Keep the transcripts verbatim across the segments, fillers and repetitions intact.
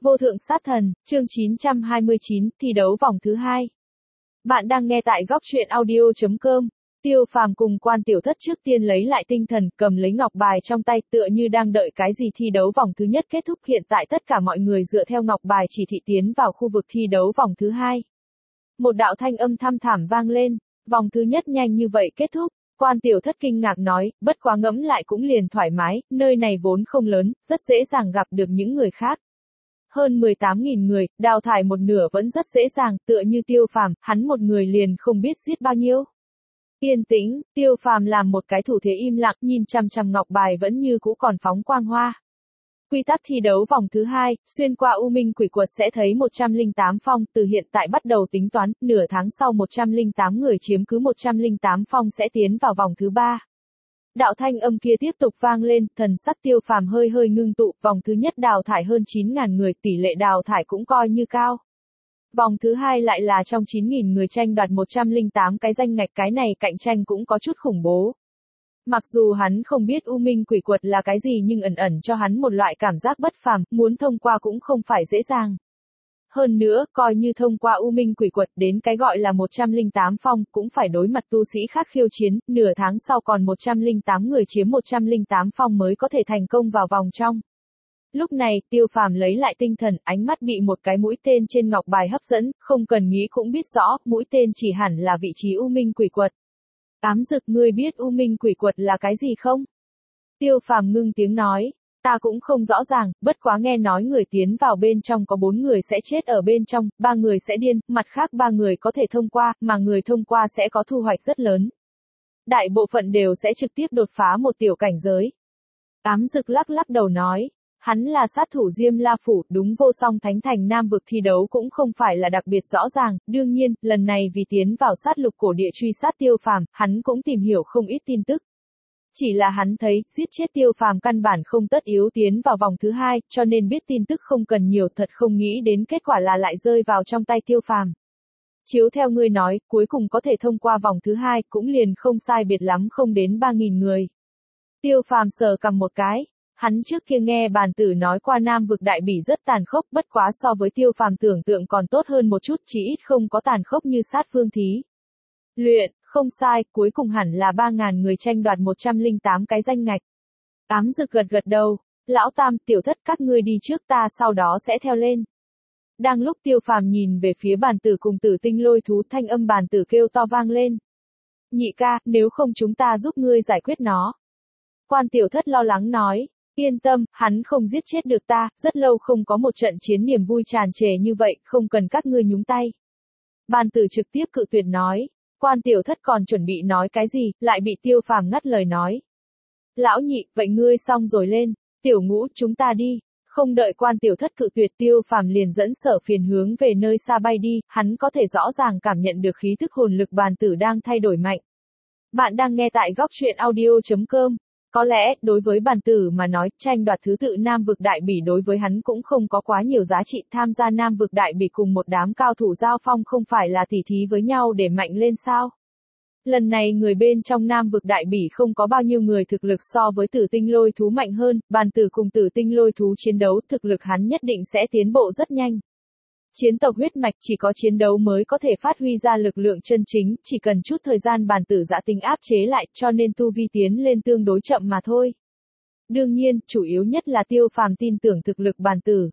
Vô thượng sát thần, chương chín trăm hai mươi chín, thi đấu vòng thứ hai. Bạn đang nghe tại góc truyện audio chấm com. Tiêu Phàm cùng Quan Tiểu Thất trước tiên lấy lại tinh thần, cầm lấy ngọc bài trong tay, tựa như đang đợi cái gì. Thi đấu vòng thứ nhất kết thúc, hiện tại tất cả mọi người dựa theo ngọc bài chỉ thị tiến vào khu vực thi đấu vòng thứ hai. Một đạo thanh âm thăm thẳm vang lên, vòng thứ nhất nhanh như vậy kết thúc. Quan Tiểu Thất kinh ngạc nói, bất quá ngẫm lại cũng liền thoải mái, nơi này vốn không lớn, rất dễ dàng gặp được những người khác. Hơn mười tám nghìn người, đào thải một nửa vẫn rất dễ dàng, tựa như Tiêu Phàm, hắn một người liền không biết giết bao nhiêu. Yên tĩnh, Tiêu Phàm làm một cái thủ thế im lặng, nhìn chằm chằm ngọc bài vẫn như cũ còn phóng quang hoa. Quy tắc thi đấu vòng thứ hai, xuyên qua U Minh Quỷ Quật sẽ thấy một trăm lẻ tám phong, từ hiện tại bắt đầu tính toán, nửa tháng sau một trăm lẻ tám người chiếm cứ một trăm lẻ tám phong sẽ tiến vào vòng thứ ba. Đạo thanh âm kia tiếp tục vang lên, thần sắc Tiêu Phàm hơi hơi ngưng tụ, vòng thứ nhất đào thải hơn chín nghìn người, tỷ lệ đào thải cũng coi như cao. Vòng thứ hai lại là trong chín nghìn người tranh đoạt một trăm lẻ tám cái danh ngạch, cái này cạnh tranh cũng có chút khủng bố. Mặc dù hắn không biết U Minh Quỷ Quật là cái gì nhưng ẩn ẩn cho hắn một loại cảm giác bất phàm, muốn thông qua cũng không phải dễ dàng. Hơn nữa, coi như thông qua U Minh Quỷ Quật đến cái gọi là một trăm lẻ tám phong, cũng phải đối mặt tu sĩ khác khiêu chiến, nửa tháng sau còn một trăm lẻ tám người chiếm một trăm lẻ tám phong mới có thể thành công vào vòng trong. Lúc này, Tiêu Phàm lấy lại tinh thần, ánh mắt bị một cái mũi tên trên ngọc bài hấp dẫn, không cần nghĩ cũng biết rõ, mũi tên chỉ hẳn là vị trí U Minh Quỷ Quật. Ám Dực, ngươi biết U Minh Quỷ Quật là cái gì không? Tiêu Phàm ngưng tiếng nói. Ta cũng không rõ ràng, bất quá nghe nói người tiến vào bên trong có bốn người sẽ chết ở bên trong, ba người sẽ điên, mặt khác ba người có thể thông qua, mà người thông qua sẽ có thu hoạch rất lớn. Đại bộ phận đều sẽ trực tiếp đột phá một tiểu cảnh giới. Ám Dực lắc lắc đầu nói, hắn là sát thủ Diêm La Phủ, đúng Vô Song Thánh Thành Nam vực thi đấu cũng không phải là đặc biệt rõ ràng, đương nhiên, lần này vì tiến vào sát lục cổ địa truy sát Tiêu Phàm, hắn cũng tìm hiểu không ít tin tức. Chỉ là hắn thấy, giết chết Tiêu Phàm căn bản không tất yếu tiến vào vòng thứ hai, cho nên biết tin tức không cần nhiều, thật không nghĩ đến kết quả là lại rơi vào trong tay Tiêu Phàm. Chiếu theo ngươi nói, cuối cùng có thể thông qua vòng thứ hai, cũng liền không sai biệt lắm không đến ba nghìn người. Tiêu Phàm sờ cầm một cái, hắn trước kia nghe bàn tử nói qua Nam vực đại bỉ rất tàn khốc, bất quá so với Tiêu Phàm tưởng tượng còn tốt hơn một chút, chỉ ít không có tàn khốc như sát phương thí. Luyện, không sai, cuối cùng hẳn là ba nghìn người tranh đoạt một trăm lẻ tám cái danh ngạch. Ám Dực gật gật đầu, lão Tam, Tiểu Thất các ngươi đi trước, ta sau đó sẽ theo lên. Đang lúc Tiêu Phàm nhìn về phía bàn tử cùng Tử Tinh Lôi Thú, thanh âm bàn tử kêu to vang lên. Nhị ca, nếu không chúng ta giúp ngươi giải quyết nó. Quan Tiểu Thất lo lắng nói, yên tâm, hắn không giết chết được ta, rất lâu không có một trận chiến niềm vui tràn trề như vậy, không cần các ngươi nhúng tay. Bàn tử trực tiếp cự tuyệt nói. Quan Tiểu Thất còn chuẩn bị nói cái gì, lại bị Tiêu Phàm ngắt lời nói. Lão nhị, vậy ngươi xong rồi lên, Tiểu Ngũ, chúng ta đi. Không đợi Quan Tiểu Thất cự tuyệt, Tiêu Phàm liền dẫn Sở Phiền hướng về nơi xa bay đi, hắn có thể rõ ràng cảm nhận được khí thức hồn lực bàn tử đang thay đổi mạnh. Bạn đang nghe tại góc truyện audio chấm com. Có lẽ, đối với bàn tử mà nói, tranh đoạt thứ tự Nam vực đại bỉ đối với hắn cũng không có quá nhiều giá trị, tham gia Nam vực đại bỉ cùng một đám cao thủ giao phong không phải là tỉ thí với nhau để mạnh lên sao? Lần này người bên trong Nam vực đại bỉ không có bao nhiêu người thực lực so với Tử Tinh Lôi Thú mạnh hơn, bàn tử cùng Tử Tinh Lôi Thú chiến đấu, thực lực hắn nhất định sẽ tiến bộ rất nhanh. Chiến tộc huyết mạch chỉ có chiến đấu mới có thể phát huy ra lực lượng chân chính, chỉ cần chút thời gian bàn tử giã tính áp chế lại, cho nên tu vi tiến lên tương đối chậm mà thôi. Đương nhiên, chủ yếu nhất là Tiêu Phàm tin tưởng thực lực bàn tử.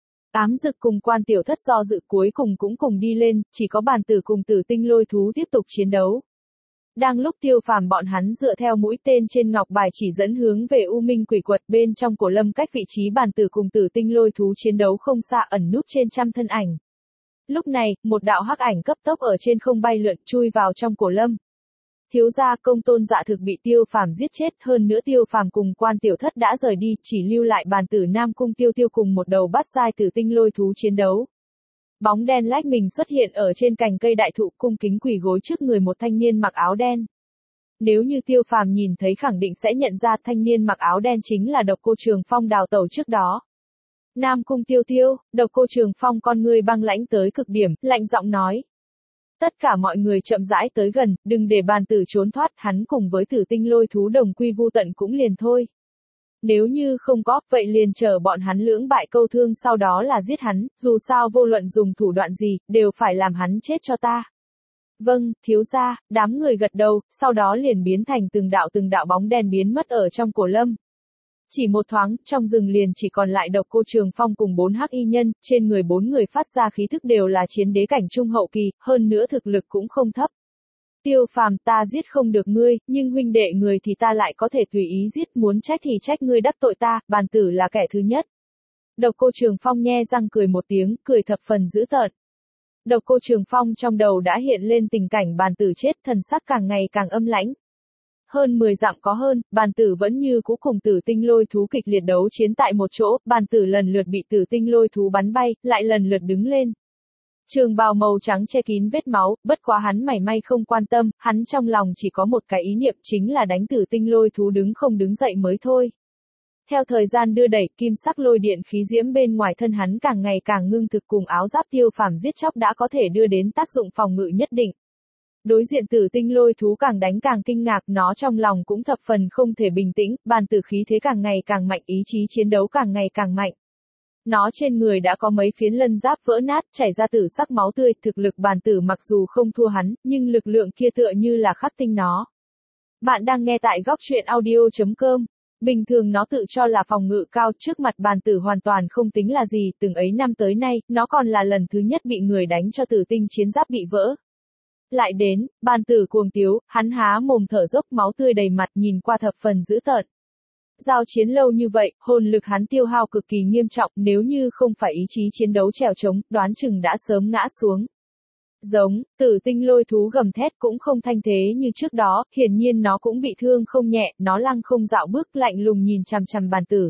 Ám Dực cùng Quan Tiểu Thất do dự cuối cùng cũng cùng đi lên, chỉ có bàn tử cùng Tử Tinh Lôi Thú tiếp tục chiến đấu. Đang lúc Tiêu Phàm bọn hắn dựa theo mũi tên trên ngọc bài chỉ dẫn hướng về U Minh Quỷ Quật, bên trong cổ lâm cách vị trí bàn tử cùng Tử Tinh Lôi Thú chiến đấu không xa, ẩn núp trên trăm thân ảnh. Lúc này, một đạo hắc ảnh cấp tốc ở trên không bay lượn, chui vào trong cổ lâm. Thiếu gia, Công Tôn Dạ thực bị Tiêu Phàm giết chết, hơn nữa Tiêu Phàm cùng Quan Tiểu Thất đã rời đi, chỉ lưu lại bàn tử Nam Cung Tiêu Tiêu cùng một đầu bát giai Tử Tinh Lôi Thú chiến đấu. Bóng đen lách mình xuất hiện ở trên cành cây đại thụ, cung kính quỳ gối trước người một thanh niên mặc áo đen. Nếu như Tiêu Phàm nhìn thấy khẳng định sẽ nhận ra thanh niên mặc áo đen chính là Độc Cô Trường Phong đào tẩu trước đó. Nam Cung Tiêu Tiêu, Độc Cô Trường Phong con ngươi băng lãnh tới cực điểm, lạnh giọng nói. Tất cả mọi người chậm rãi tới gần, đừng để bàn tử trốn thoát, hắn cùng với Tử Tinh Lôi Thú đồng quy vu tận cũng liền thôi. Nếu như không có, vậy liền chờ bọn hắn lưỡng bại câu thương sau đó là giết hắn, dù sao vô luận dùng thủ đoạn gì, đều phải làm hắn chết cho ta. Vâng, thiếu gia, đám người gật đầu, sau đó liền biến thành từng đạo từng đạo bóng đen biến mất ở trong cổ lâm. Chỉ một thoáng, trong rừng liền chỉ còn lại Độc Cô Trường Phong cùng bốn hắc y nhân, trên người bốn người phát ra khí thức đều là chiến đế cảnh trung hậu kỳ, hơn nữa thực lực cũng không thấp. Tiêu Phàm, ta giết không được ngươi, nhưng huynh đệ người thì ta lại có thể tùy ý giết, muốn trách thì trách ngươi đắc tội ta, bàn tử là kẻ thứ nhất. Độc Cô Trường Phong nhe răng cười một tiếng, cười thập phần dữ tợn. Độc Cô Trường Phong trong đầu đã hiện lên tình cảnh bàn tử chết, thần sắc càng ngày càng âm lãnh. Hơn mười dặm có hơn, bàn tử vẫn như cũ cùng tử tinh lôi thú kịch liệt đấu chiến tại một chỗ, bàn tử lần lượt bị tử tinh lôi thú bắn bay, lại lần lượt đứng lên. Trường bào màu trắng che kín vết máu, bất quá hắn mảy may không quan tâm, hắn trong lòng chỉ có một cái ý niệm chính là đánh tử tinh lôi thú đứng không đứng dậy mới thôi. Theo thời gian đưa đẩy, kim sắc lôi điện khí diễm bên ngoài thân hắn càng ngày càng ngưng thực cùng áo giáp Tiêu Phàm giết chóc đã có thể đưa đến tác dụng phòng ngự nhất định. Đối diện tử tinh lôi thú càng đánh càng kinh ngạc, nó trong lòng cũng thập phần không thể bình tĩnh, bàn tử khí thế càng ngày càng mạnh, ý chí chiến đấu càng ngày càng mạnh. Nó trên người đã có mấy phiến lân giáp vỡ nát, chảy ra tử sắc máu tươi, thực lực bàn tử mặc dù không thua hắn, nhưng lực lượng kia tựa như là khắc tinh nó. Bạn đang nghe tại góc truyện audio chấm com. Bình thường nó tự cho là phòng ngự cao, trước mặt bàn tử hoàn toàn không tính là gì, từng ấy năm tới nay, nó còn là lần thứ nhất bị người đánh cho tử tinh chiến giáp bị vỡ. Lại đến, bàn tử cuồng tiếu, hắn há mồm thở dốc, máu tươi đầy mặt, nhìn qua thập phần dữ tợn. Giao chiến lâu như vậy, hồn lực hắn tiêu hao cực kỳ nghiêm trọng, nếu như không phải ý chí chiến đấu trèo trống, đoán chừng đã sớm ngã xuống. Giống, tử tinh lôi thú gầm thét cũng không thanh thế như trước đó, hiển nhiên nó cũng bị thương không nhẹ, nó lăng không dạo bước lạnh lùng nhìn chằm chằm bàn tử.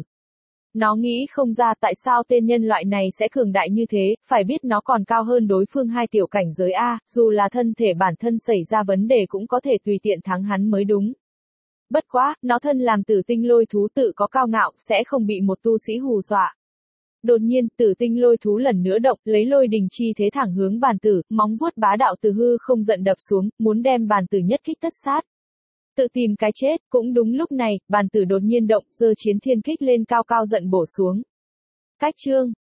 Nó nghĩ không ra tại sao tên nhân loại này sẽ cường đại như thế, phải biết nó còn cao hơn đối phương hai tiểu cảnh giới A, dù là thân thể bản thân xảy ra vấn đề cũng có thể tùy tiện thắng hắn mới đúng. Bất quá, nó thân làm tử tinh lôi thú tự có cao ngạo, sẽ không bị một tu sĩ hù dọa. Đột nhiên, tử tinh lôi thú lần nữa động, lấy lôi đình chi thế thẳng hướng bàn tử, móng vuốt bá đạo từ hư không giận đập xuống, muốn đem bàn tử nhất kích tất sát. Tự tìm cái chết, cũng đúng lúc này, bàn tử đột nhiên động, giơ chiến thiên kích lên cao cao giận bổ xuống. Cách chương.